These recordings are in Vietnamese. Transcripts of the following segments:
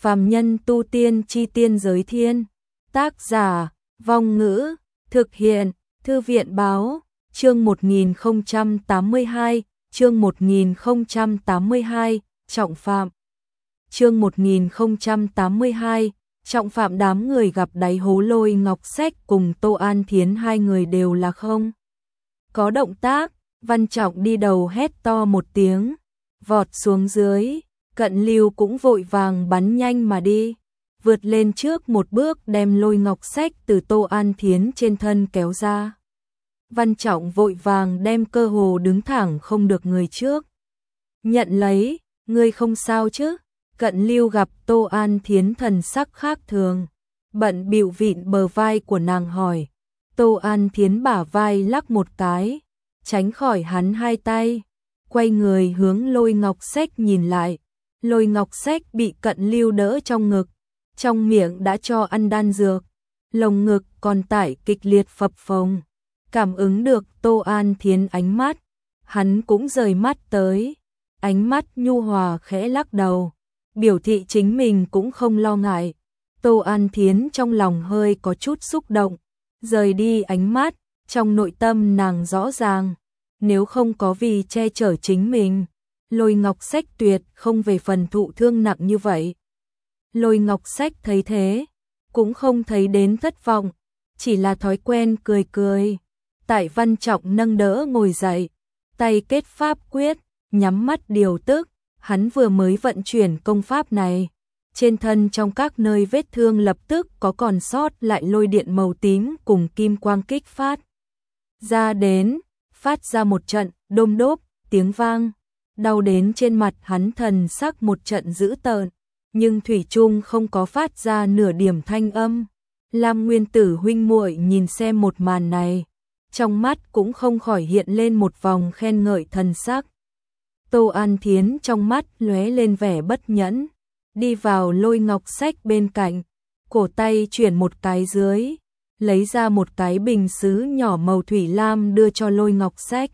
Phàm nhân tu tiên chi tiên giới thiên. Tác giả, Vong Ngữ, thực hiện, Thư viện Báo, chương 1082, chương 1082, trọng phạm. Chương 1082, trọng phạm. Đám người gặp đáy hố Lôi Ngọc Sách cùng Tô An Thiến, hai người đều là không có động tác. Văn Trọng đi đầu hét to một tiếng, vọt xuống dưới. Cận Lưu cũng vội vàng bắn nhanh mà đi, vượt lên trước một bước đem Lôi Ngọc Sách từ Tô An Thiến trên thân kéo ra. Văn Trọng vội vàng đem cơ hồ đứng thẳng không được người trước nhận lấy. Ngươi không sao chứ? Cận Lưu gặp Tô An Thiến thần sắc khác thường, bận bịu vịn bờ vai của nàng hỏi. Tô An Thiến bả vai lắc một cái, tránh khỏi hắn hai tay, quay người hướng Lôi Ngọc Sách nhìn lại. Lôi Ngọc Sách bị Cận Lưu đỡ trong ngực, trong miệng đã cho ăn đan dược, lồng ngực còn tải kịch liệt phập phồng. Cảm ứng được Tô An Thiến ánh mắt, hắn cũng rời mắt tới, ánh mắt nhu hòa khẽ lắc đầu, biểu thị chính mình cũng không lo ngại. Tô An Thiến trong lòng hơi có chút xúc động, rời đi ánh mắt, trong nội tâm nàng rõ ràng, nếu không có vì che chở chính mình, Lôi Ngọc Sách tuyệt không về phần thụ thương nặng như vậy. Lôi Ngọc Sách thấy thế, cũng không thấy đến thất vọng, chỉ là thói quen cười cười. Tại Văn Trọng nâng đỡ ngồi dậy, tay kết pháp quyết, nhắm mắt điều tức. Hắn vừa mới vận chuyển công pháp này, trên thân trong các nơi vết thương lập tức có còn sót lại lôi điện màu tím cùng kim quang kích phát ra đến, phát ra một trận đôm đốp tiếng vang, đau đến trên mặt hắn thần sắc một trận dữ tợn, nhưng thủy chung không có phát ra nửa điểm thanh âm. Lam Nguyên Tử huynh muội nhìn xem một màn này, trong mắt cũng không khỏi hiện lên một vòng khen ngợi thần sắc. Tô An Thiến trong mắt lóe lên vẻ bất nhẫn, đi vào Lôi Ngọc Sách bên cạnh, cổ tay chuyển một cái dưới, lấy ra một cái bình sứ nhỏ màu thủy lam đưa cho Lôi Ngọc Sách.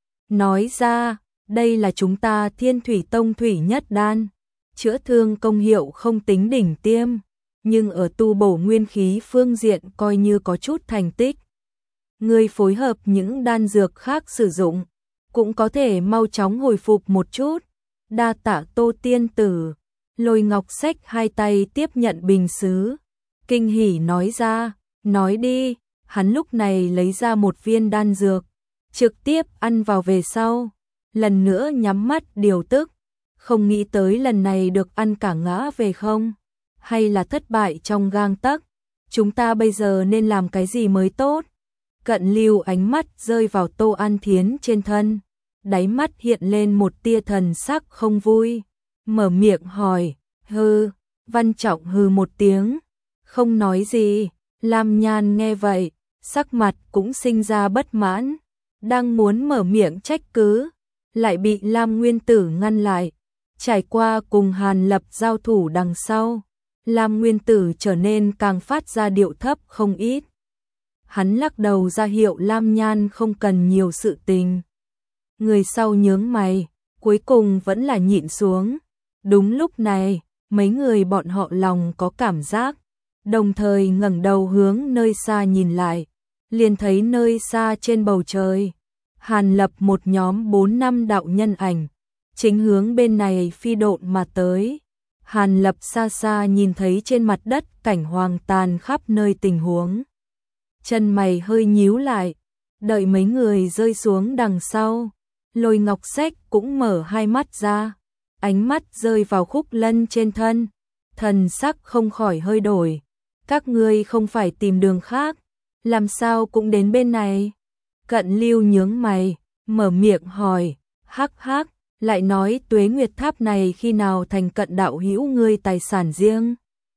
Nói ra, đây là chúng ta Thiên Thủy Tông thủy nhất đan, chữa thương công hiệu không tính đỉnh tiêm, nhưng ở tu bổ nguyên khí phương diện coi như có chút thành tích. Người phối hợp những đan dược khác sử dụng, cũng có thể mau chóng hồi phục một chút. Đa tạ Tô tiên tử. Lôi Ngọc Sách hai tay tiếp nhận bình sứ, kinh hỉ nói ra. Nói đi. Hắn lúc này lấy ra một viên đan dược, trực tiếp ăn vào về sau, lần nữa nhắm mắt điều tức. Không nghĩ tới lần này được ăn cả ngã về không, hay là thất bại trong gang tấc. Chúng ta bây giờ nên làm cái gì mới tốt? Cận Lưu ánh mắt rơi vào Tô An Thiến trên thân, đáy mắt hiện lên một tia thần sắc không vui, mở miệng hỏi. Hừ. Văn Trọng hừ một tiếng, không nói gì. Lam Nhan nghe vậy, sắc mặt cũng sinh ra bất mãn, đang muốn mở miệng trách cứ, lại bị Lam Nguyên Tử ngăn lại. Trải qua cùng Hàn Lập giao thủ đằng sau, Lam Nguyên Tử trở nên càng phát ra điệu thấp không ít. Hắn lắc đầu ra hiệu Lam Nhan không cần nhiều sự tình. Người sau nhướng mày, cuối cùng vẫn là nhịn xuống. Đúng lúc này, mấy người bọn họ lòng có cảm giác, đồng thời ngẩng đầu hướng nơi xa nhìn lại, liền thấy nơi xa trên bầu trời, Hàn Lập một nhóm 4-5 đạo nhân ảnh, chính hướng bên này phi độn mà tới. Hàn Lập xa xa nhìn thấy trên mặt đất cảnh hoang tàn khắp nơi tình huống, chân mày hơi nhíu lại, đợi mấy người rơi xuống đằng sau, Lôi Ngọc Sách cũng mở hai mắt ra, ánh mắt rơi vào Khúc Lân trên thân, thần sắc không khỏi hơi đổi. Các ngươi không phải tìm đường khác, làm sao cũng đến bên này? Cận Lưu nhướng mày, mở miệng hỏi. Hắc hắc, lại nói Tuế Nguyệt Tháp này khi nào thành Cận đạo hữu ngươi tài sản riêng?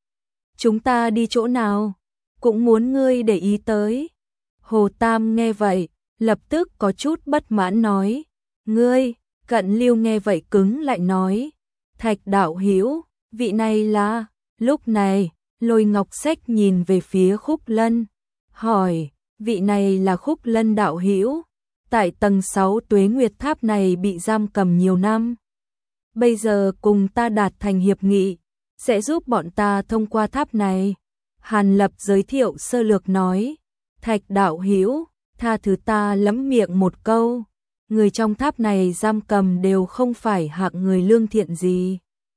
Chúng ta đi chỗ nào, cũng muốn ngươi để ý tới. Hồ Tam nghe vậy, lập tức có chút bất mãn nói. Ngươi. Cận Lưu nghe vậy cứng lại nói. Thạch đạo hữu, vị này là. Lúc này, Lôi Ngọc Sách nhìn về phía Khúc Lân, hỏi. Vị này là Khúc Lân đạo hữu, tại tầng 6 Tuế Nguyệt Tháp này bị giam cầm nhiều năm, bây giờ cùng ta đạt thành hiệp nghị, sẽ giúp bọn ta thông qua tháp này. Hàn Lập giới thiệu sơ lược nói, Thạch đạo hữu, tha thứ ta lẫm miệng một câu, người trong tháp này giam cầm đều không phải hạng người lương thiện gì.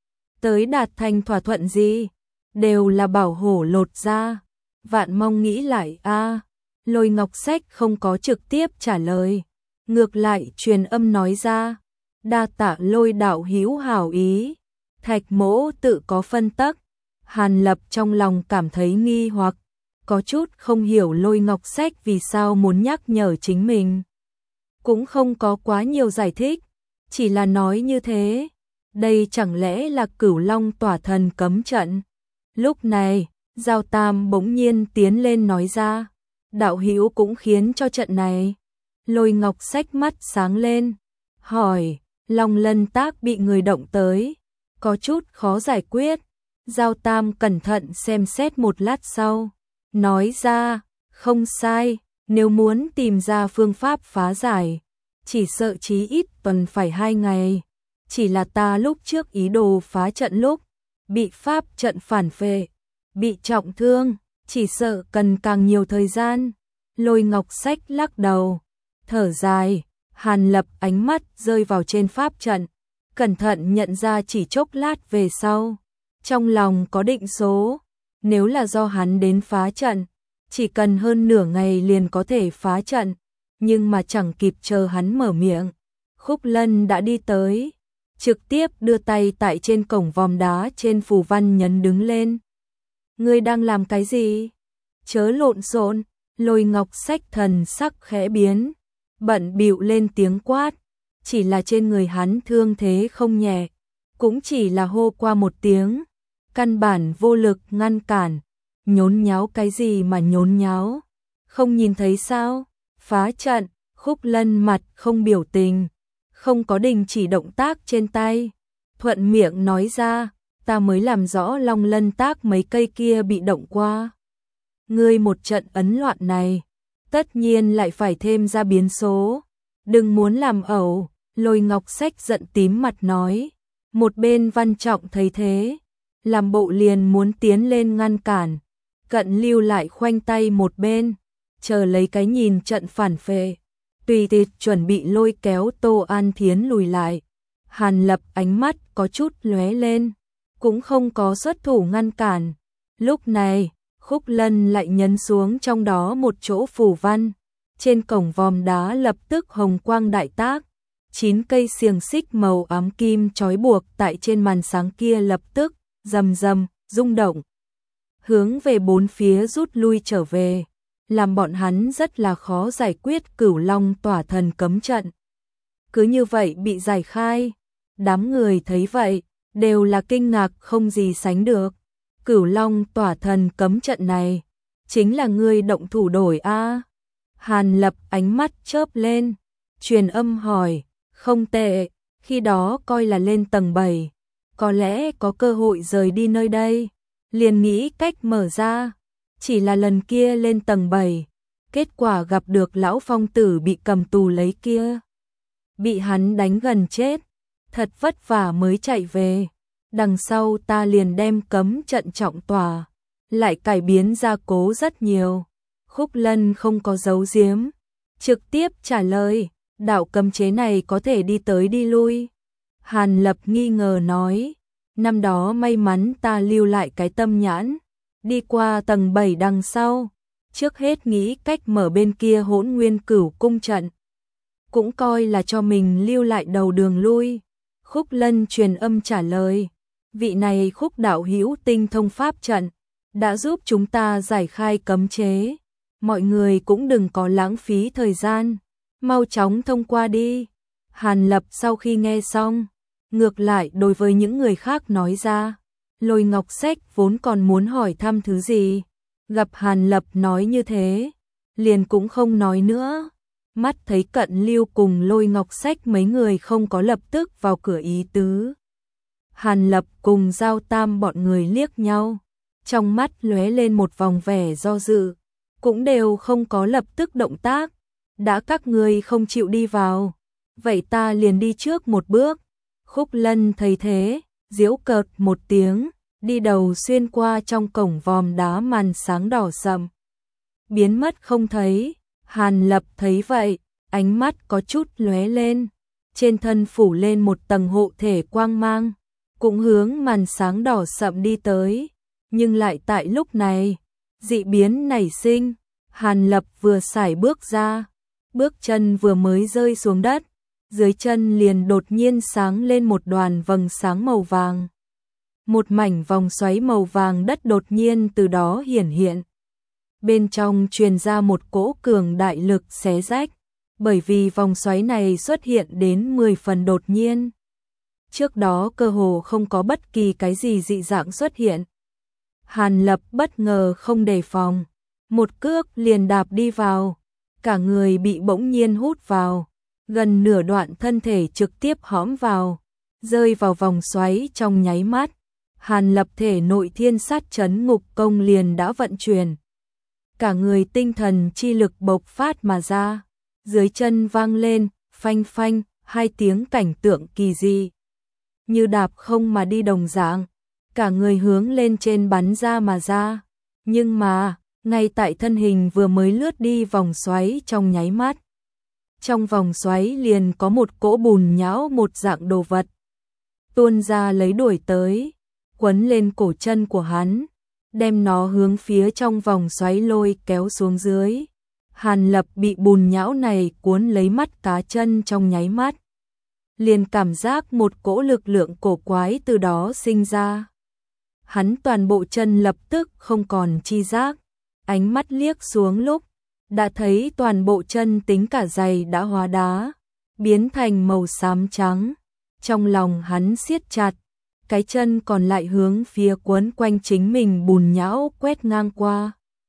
Tới đạt thành thỏa thuận gì, đều là bảo hổ lột da, vạn mong nghĩ lại a. Lôi Ngọc Sách không có trực tiếp trả lời, ngược lại truyền âm nói ra, đa tạ Lôi đạo hữu hảo ý, Thạch mỗ tự có phân tắc. Hàn Lập trong lòng cảm thấy nghi hoặc, có chút không hiểu Lôi Ngọc Sách vì sao muốn nhắc nhở chính mình. Cũng không có quá nhiều giải thích, chỉ là nói như thế, đây chẳng lẽ là Cửu Long tỏa thần cấm trận. Lúc này, Giao Tam bỗng nhiên tiến lên nói ra, đạo hữu cũng khiến cho trận này. Lôi Ngọc Sách mắt sáng lên, hỏi, Long Lân Tác bị người động tới, có chút khó giải quyết. Giao Tam cẩn thận xem xét một lát sau, nói ra, không sai, nếu muốn tìm ra phương pháp phá giải, chỉ sợ chí ít tuần phải 2 ngày. Chỉ là ta lúc trước ý đồ phá trận lúc, bị pháp trận phản phệ, bị trọng thương, chỉ sợ cần càng nhiều thời gian. Lôi Ngọc Sách lắc đầu, thở dài, Hàn Lập ánh mắt rơi vào trên pháp trận, cẩn thận nhận ra chỉ chốc lát về sau. Trong lòng có định số, nếu là do hắn đến phá trận, chỉ cần hơn nửa ngày liền có thể phá trận, nhưng mà chẳng kịp chờ hắn mở miệng, Khúc Lân đã đi tới, trực tiếp đưa tay tại trên cổng vòm đá trên phù văn nhấn đứng lên. Ngươi đang làm cái gì? Chớ lộn xộn. Lôi Ngọc Sách thần sắc khẽ biến, bận bịu lên tiếng quát, chỉ là trên người hắn thương thế không nhẹ, cũng chỉ là hô qua một tiếng, căn bản vô lực ngăn cản. Nhốn nháo cái gì mà nhốn nháo, không nhìn thấy sao? Phá trận. Khúc Lân mặt không biểu tình, không có đình chỉ động tác trên tay, thuận miệng nói ra, ta mới làm rõ Long Lân Tác mấy cây kia bị động qua. Ngươi một trận ấn loạn này, tất nhiên lại phải thêm ra biến số, đừng muốn làm ẩu. Lôi Ngọc Sách giận tím mặt nói, một bên Văn Trọng thấy thế, làm bộ liền muốn tiến lên ngăn cản, Cận Lưu lại khoanh tay một bên, chờ lấy cái nhìn trận phản phệ, tùy tiện chuẩn bị lôi kéo Tô An Thiến lùi lại. Hàn Lập ánh mắt có chút lóe lên, cũng không có xuất thủ ngăn cản. Lúc này, Khúc Lân lại nhấn xuống trong đó một chỗ phù văn, trên cổng vòm đá lập tức hồng quang đại tác, 9 cây xiềng xích màu ám kim trói buộc tại trên màn sáng kia lập tức rầm rầm rung động, hướng về bốn phía rút lui trở về, làm bọn hắn rất là khó giải quyết Cửu Long tỏa thần cấm trận. Cứ như vậy bị giải khai, đám người thấy vậy, đều là kinh ngạc không gì sánh được. Cửu Long tỏa thần cấm trận này, chính là ngươi động thủ đổi a? Hàn Lập ánh mắt chớp lên, truyền âm hỏi, không tệ, khi đó coi là lên tầng 7, có lẽ có cơ hội rời đi nơi đây, liền nghĩ cách mở ra, chỉ là lần kia lên tầng 7, kết quả gặp được lão phong tử bị cầm tù lấy kia, bị hắn đánh gần chết, thật vất vả mới chạy về. Đằng sau ta liền đem cấm trận trọng tỏa, lại cải biến gia cố rất nhiều. Khúc Lân không có giấu giếm, trực tiếp trả lời, đạo cấm chế này có thể đi tới đi lui. Hàn Lập nghi ngờ nói, năm đó may mắn ta lưu lại cái tâm nhãn, đi qua tầng 7 đằng sau, trước hết nghĩ cách mở bên kia Hỗn Nguyên Cửu cung trận, cũng coi là cho mình lưu lại đầu đường lui. Khúc Lân truyền âm trả lời, vị này Khúc đạo hữu tinh thông pháp trận, đã giúp chúng ta giải khai cấm chế, mọi người cũng đừng có lãng phí thời gian, mau chóng thông qua đi. Hàn Lập sau khi nghe xong, ngược lại đối với những người khác nói ra, Lôi Ngọc Sách vốn còn muốn hỏi thăm thứ gì, gặp Hàn Lập nói như thế, liền cũng không nói nữa. Mắt thấy Cận Lưu cùng Lôi Ngọc Sách mấy người không có lập tức vào cửa ý tứ. Hàn Lập cùng Giao Tam bọn người liếc nhau, trong mắt lóe lên một vòng vẻ do dự, cũng đều không có lập tức động tác. Đã các người không chịu đi vào, vậy ta liền đi trước một bước. Khúc Lân thấy thế, giễu cợt một tiếng, đi đầu xuyên qua trong cổng vòm đá màn sáng đỏ sậm, biến mất không thấy. Hàn Lập thấy vậy, ánh mắt có chút lóe lên, trên thân phủ lên một tầng hộ thể quang mang, cũng hướng màn sáng đỏ sậm đi tới, nhưng lại tại lúc này, dị biến nảy sinh. Hàn Lập vừa sải bước ra, bước chân vừa mới rơi xuống đất, dưới chân liền đột nhiên sáng lên một đoàn vầng sáng màu vàng. Một mảnh vòng xoáy màu vàng đất đột nhiên từ đó hiển hiện. Bên trong truyền ra một cỗ cường đại lực xé rách, bởi vì vòng xoáy này xuất hiện đến 10 phần đột nhiên. Trước đó cơ hồ không có bất kỳ cái gì dị dạng xuất hiện. Hàn Lập bất ngờ không đề phòng, một cước liền đạp đi vào, cả người bị bỗng nhiên hút vào, gần nửa đoạn thân thể trực tiếp hõm vào, rơi vào vòng xoáy trong nháy mắt. Hàn Lập thể nội thiên sát chấn ngục công liền đã vận chuyển, cả người tinh thần chi lực bộc phát mà ra, dưới chân vang lên phanh phanh hai tiếng, cảnh tượng kỳ dị như đạp không mà đi đồng dạng, cả người hướng lên trên bắn ra mà ra. Nhưng mà ngay tại thân hình vừa mới lướt đi vòng xoáy trong nháy mắt, trong vòng xoáy liền có một cỗ bùn nhão một dạng đồ vật tuôn ra lấy đuổi tới, quấn lên cổ chân của hắn, đem nó hướng phía trong vòng xoáy lôi kéo xuống dưới. Hàn Lập bị bùn nhão này cuốn lấy mắt cá chân trong nháy mắt, liền cảm giác một cỗ lực lượng cổ quái từ đó sinh ra. Hắn toàn bộ chân lập tức không còn chi giác, ánh mắt liếc xuống lúc, đã thấy toàn bộ chân tính cả giày đã hóa đá, biến thành màu xám trắng. Trong lòng hắn siết chặt, cái chân còn lại hướng phía quấn quanh chính mình bùn nhão quét ngang qua.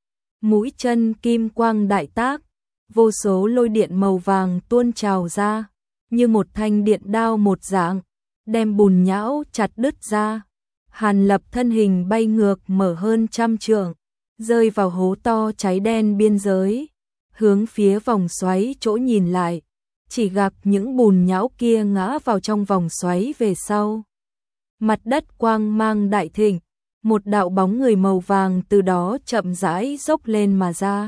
Mũi chân kim quang đại tác, vô số lôi điện màu vàng tuôn trào ra, như một thanh điện đao một dạng, đem bùn nhão chặt đứt ra. Hàn Lập thân hình bay ngược mở hơn 100 trượng, rơi vào hố to cháy đen biên giới, hướng phía vòng xoáy chỗ nhìn lại, chỉ gặp những bùn nhão kia ngã vào trong vòng xoáy về sau. Mặt đất quang mang đại thịnh, một đạo bóng người màu vàng từ đó chậm rãi dốc lên mà ra,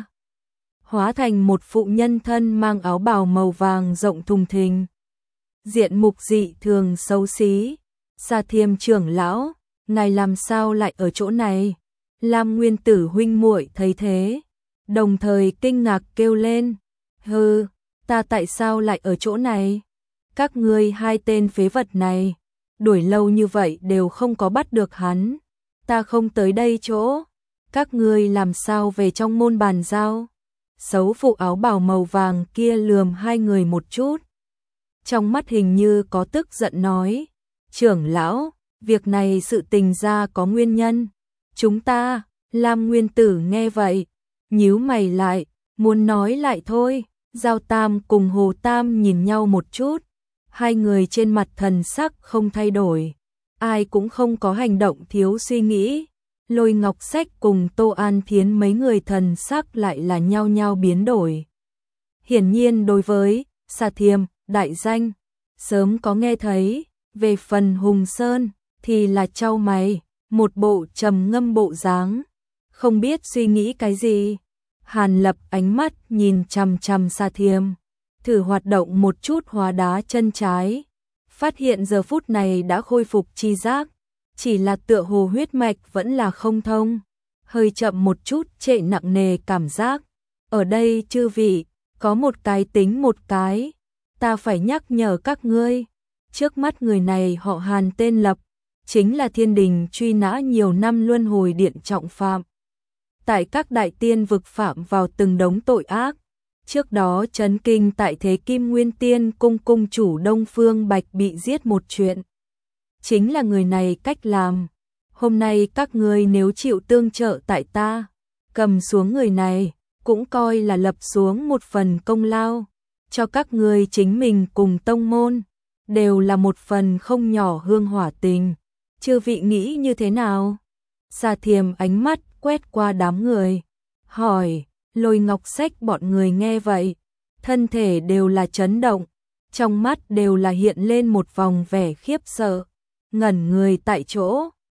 hóa thành một phụ nhân thân mang áo bào màu vàng rộng thùng thình, diện mục dị thường xấu xí. Sa Thiêm trưởng lão, ngài làm sao lại ở chỗ này? Lam Nguyên Tử huynh muội thấy thế, đồng thời kinh ngạc kêu lên, hừ, ta tại sao lại ở chỗ này? Các ngươi hai tên phế vật này, đuổi lâu như vậy đều không có bắt được hắn, ta không tới đây chỗ, các ngươi làm sao về trong môn bàn giao? Xấu phụ áo bào màu vàng kia lườm hai người một chút, trong mắt hình như có tức giận nói, trưởng lão, việc này sự tình ra có nguyên nhân, chúng ta. Lam Nguyên Tử nghe vậy, nhíu mày lại, muốn nói lại thôi. Giao Tam cùng Hồ Tam nhìn nhau một chút, hai người trên mặt thần sắc không thay đổi, ai cũng không có hành động thiếu suy nghĩ. Lôi Ngọc Sách cùng Tô An Thiến mấy người thần sắc lại là nhao nhao biến đổi. Hiển nhiên đối với Sa Thiêm, đại danh, sớm có nghe thấy, về phần Hùng Sơn thì là chau mày, một bộ trầm ngâm bộ dáng, không biết suy nghĩ cái gì. Hàn Lập ánh mắt nhìn chằm chằm Sa Thiêm, thử hoạt động một chút hóa đá chân trái, phát hiện giờ phút này đã khôi phục chi giác, chỉ là tựa hồ huyết mạch vẫn là không thông, hơi chậm một chút, trệ nặng nề cảm giác. Ở đây chư vị, có một cái tính một cái, ta phải nhắc nhở các ngươi, trước mắt người này họ Hàn tên Lập, chính là thiên đình truy nã nhiều năm luân hồi điện trọng phạm. Tại các đại tiên vực phạm vào từng đống tội ác, trước đó chấn kinh tại Thế Kim Nguyên Tiên cung cung chủ Đông Phương Bạch bị giết một chuyện. Chính là người này cách làm. Hôm nay các ngươi nếu chịu tương trợ tại ta, cầm xuống người này, cũng coi là lập xuống một phần công lao, cho các ngươi chính mình cùng tông môn, đều là một phần không nhỏ hương hỏa tình. Chư vị nghĩ như thế nào? Sa Thiêm ánh mắt quét qua đám người, hỏi. Lôi Ngọc Sách bọn người nghe vậy, thân thể đều là chấn động, trong mắt đều là hiện lên một vòng vẻ khiếp sợ, ngẩn người tại chỗ.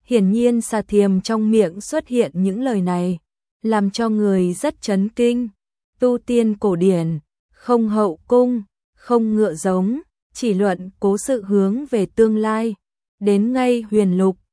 Hiển nhiên Xà Thiềm trong miệng xuất hiện những lời này, làm cho người rất chấn kinh. Tu tiên cổ điển, không hậu cung, không ngựa giống, chỉ luận cố sự hướng về tương lai. Đến ngay huyền lục,